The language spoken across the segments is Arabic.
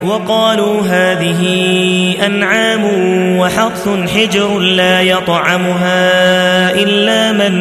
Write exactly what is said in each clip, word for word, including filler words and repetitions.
وقالوا هذه أنعام وحرث حجر لا يطعمها إلا من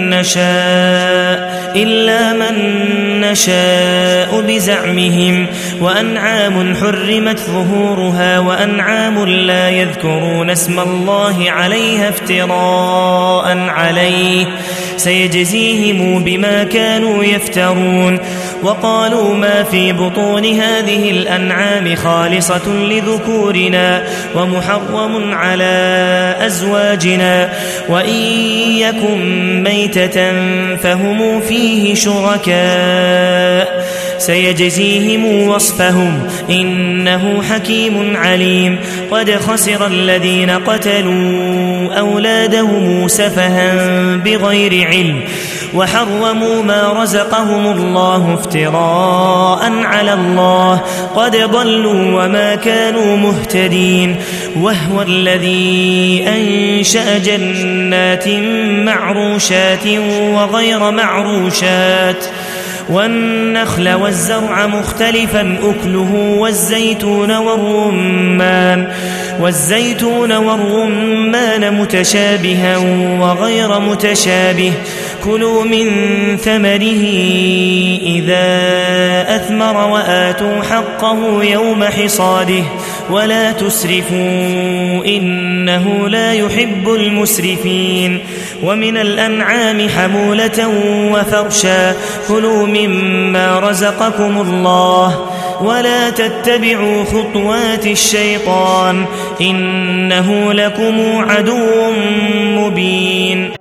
نشاء إلا من نشاء بزعمهم وأنعام حرمت ظهورها وأنعام لا يذكرون اسم الله عليها افتراء عليه سيجزيهم بما كانوا يفترون. وقالوا ما في بطون هذه الأنعام خالصة لذكورنا ومحرم على أزواجنا وإن يكن ميتة فهم فيه شركاء سيجزيهم وصفهم إنه حكيم عليم. قد خسر الذين قتلوا أولادهم سفها بغير علم وحرموا ما رزقهم الله افتراء على الله قد ضلوا وما كانوا مهتدين. وهو الذي أنشأ جنات معروشات وغير معروشات والنخل والزرع مختلفا أكله والزيتون والرمان والزيتون والرمان متشابها وغير متشابه كلوا من ثمره إذا أثمر وآتوا حقه يوم حصاده ولا تسرفوا إنه لا يحب المسرفين. ومن الأنعام حمولة وفرشا كلوا مما رزقكم الله ولا تتبعوا خطوات الشيطان إنه لكم عدو مبين.